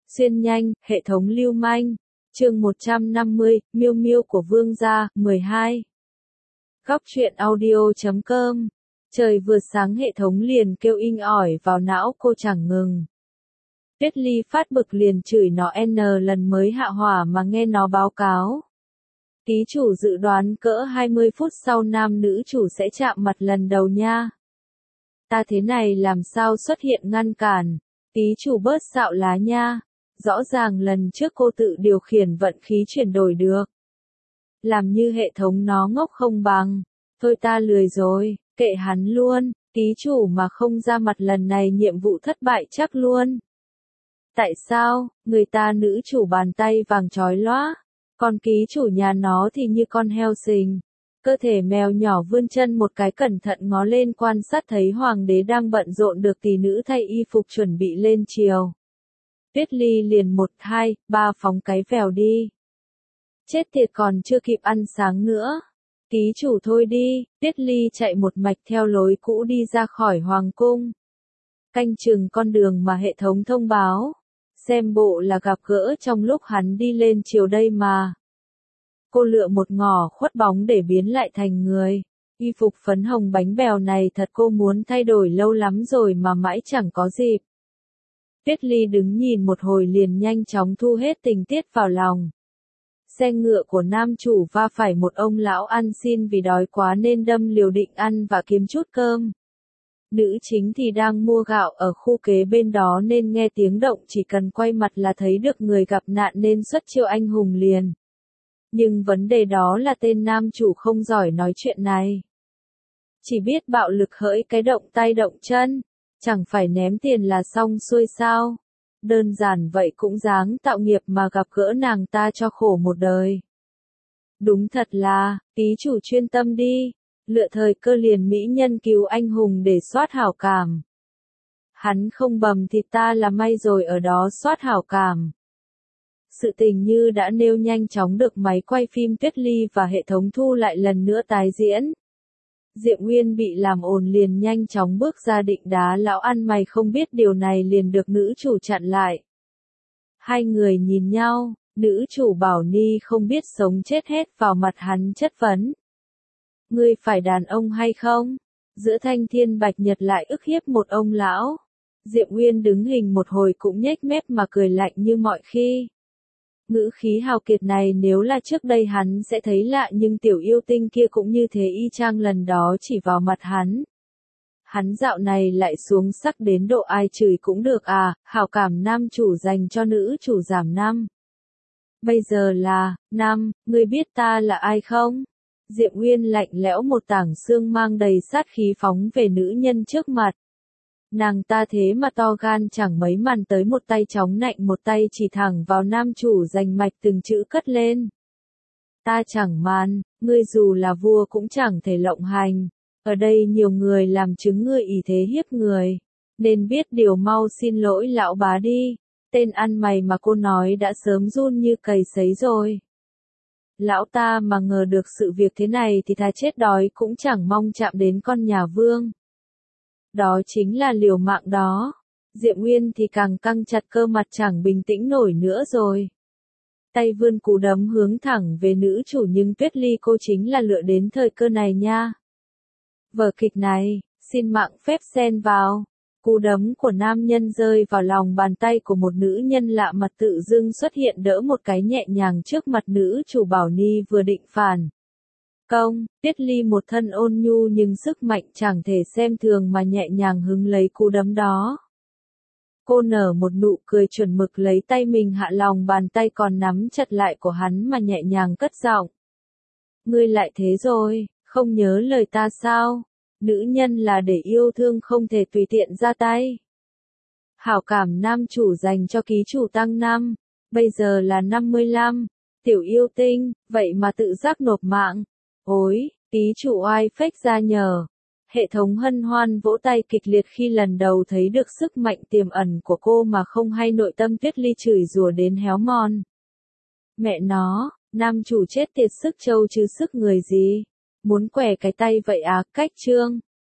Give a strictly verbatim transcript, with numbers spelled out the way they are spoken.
Xuyên nhanh, hệ thống lưu manh. Chương một trăm năm mươi, Miêu Miêu của Vương gia, mười hai. Góc truyện audio chấm com. Trời vừa sáng hệ thống liền kêu inh ỏi vào não cô chẳng ngừng. Tuyết Ly phát bực liền chửi nó n lần mới hạ hỏa mà nghe nó báo cáo. Ký chủ dự đoán cỡ hai mươi phút sau nam nữ chủ sẽ chạm mặt lần đầu nha. Ta thế này làm sao xuất hiện ngăn cản, ký chủ bớt xạo lá nha. Rõ ràng lần trước cô tự điều khiển vận khí chuyển đổi được. Làm như hệ thống nó ngốc không bằng. Thôi ta lười rồi, kệ hắn luôn, ký chủ mà không ra mặt lần này nhiệm vụ thất bại chắc luôn. Tại sao, người ta nữ chủ bàn tay vàng chói lóa, còn ký chủ nhà nó thì như con heo sình. Cơ thể mèo nhỏ vươn chân một cái cẩn thận ngó lên quan sát thấy hoàng đế đang bận rộn được tỷ nữ thay y phục chuẩn bị lên triều. Tuyết Ly liền một, hai, ba phóng cái vèo đi. Chết tiệt còn chưa kịp ăn sáng nữa. Ký chủ thôi đi, Tuyết Ly chạy một mạch theo lối cũ đi ra khỏi hoàng cung. Canh chừng con đường mà hệ thống thông báo. Xem bộ là gặp gỡ trong lúc hắn đi lên chiều đây mà. Cô lựa một ngỏ khuất bóng để biến lại thành người. Y phục phấn hồng bánh bèo này thật cô muốn thay đổi lâu lắm rồi mà mãi chẳng có dịp. Tuyết Ly đứng nhìn một hồi liền nhanh chóng thu hết tình tiết vào lòng. Xe ngựa của nam chủ va phải một ông lão ăn xin vì đói quá nên đâm liều định ăn và kiếm chút cơm. Nữ chính thì đang mua gạo ở khu kế bên đó nên nghe tiếng động chỉ cần quay mặt là thấy được người gặp nạn nên xuất chiêu anh hùng liền. Nhưng vấn đề đó là tên nam chủ không giỏi nói chuyện này. Chỉ biết bạo lực hỡi cái động tay động chân. Chẳng phải ném tiền là xong xuôi sao? Đơn giản vậy cũng dáng tạo nghiệp mà gặp gỡ nàng ta cho khổ một đời. Đúng thật là, ký chủ chuyên tâm đi, lựa thời cơ liền mỹ nhân cứu anh hùng để soát hảo cảm. Hắn không bầm thì ta là may rồi ở đó soát hảo cảm. Sự tình như đã nêu nhanh chóng được máy quay phim Tuyết Ly và hệ thống thu lại lần nữa tái diễn. Diệm Nguyên bị làm ồn liền nhanh chóng bước ra định đá lão ăn mày không biết điều này liền được nữ chủ chặn lại. Hai người nhìn nhau, nữ chủ bảo Ni không biết sống chết hết vào mặt hắn chất vấn. Ngươi phải đàn ông hay không? Giữa thanh thiên bạch nhật lại ức hiếp một ông lão. Diệm Nguyên đứng hình một hồi cũng nhếch mép mà cười lạnh như mọi khi. Ngữ khí hào kiệt này nếu là trước đây hắn sẽ thấy lạ nhưng tiểu yêu tinh kia cũng như thế y chang lần đó chỉ vào mặt hắn. Hắn dạo này lại xuống sắc đến độ ai chửi cũng được à, hảo cảm nam chủ dành cho nữ chủ giảm năm. Bây giờ là, năm, ngươi biết ta là ai không? Diệm Nguyên lạnh lẽo một tảng xương mang đầy sát khí phóng về nữ nhân trước mặt. Nàng ta thế mà to gan chẳng mấy màn tới một tay chóng nạnh một tay chỉ thẳng vào nam chủ giành mạch từng chữ cất lên. Ta chẳng màn, ngươi dù là vua cũng chẳng thể lộng hành. Ở đây nhiều người làm chứng ngươi ỷ thế hiếp người. Nên biết điều mau xin lỗi lão bá đi. Tên ăn mày mà cô nói đã sớm run như cầy sấy rồi. Lão ta mà ngờ được sự việc thế này thì thà chết đói cũng chẳng mong chạm đến con nhà vương. Đó chính là liều mạng đó. Diệm Nguyên thì càng căng chặt cơ mặt chẳng bình tĩnh nổi nữa rồi. Tay vươn cú đấm hướng thẳng về nữ chủ nhưng Tuyết Ly cô chính là lựa đến thời cơ này nha. Vở kịch này, xin mạng phép xen vào. Cú đấm của nam nhân rơi vào lòng bàn tay của một nữ nhân lạ mặt tự dưng xuất hiện đỡ một cái nhẹ nhàng trước mặt nữ chủ Bảo Ni vừa định phản. Công, Tuyết Ly một thân ôn nhu nhưng sức mạnh chẳng thể xem thường mà nhẹ nhàng hứng lấy cú đấm đó. Cô nở một nụ cười chuẩn mực lấy tay mình hạ lòng bàn tay còn nắm chặt lại của hắn mà nhẹ nhàng cất giọng. Ngươi lại thế rồi, không nhớ lời ta sao? Nữ nhân là để yêu thương không thể tùy tiện ra tay. Hảo cảm nam chủ dành cho ký chủ tăng năm, bây giờ là năm mươi lăm, tiểu yêu tinh, vậy mà tự giác nộp mạng. Ôi, ký chủ oai phách ra nhờ. Hệ thống hân hoan vỗ tay kịch liệt khi lần đầu thấy được sức mạnh tiềm ẩn của cô mà không hay nội tâm Tuyết Ly chửi rủa đến héo mòn. Mẹ nó, nam chủ chết tiệt sức trâu chứ sức người gì. Muốn quẻ cái tay vậy à, cách trương.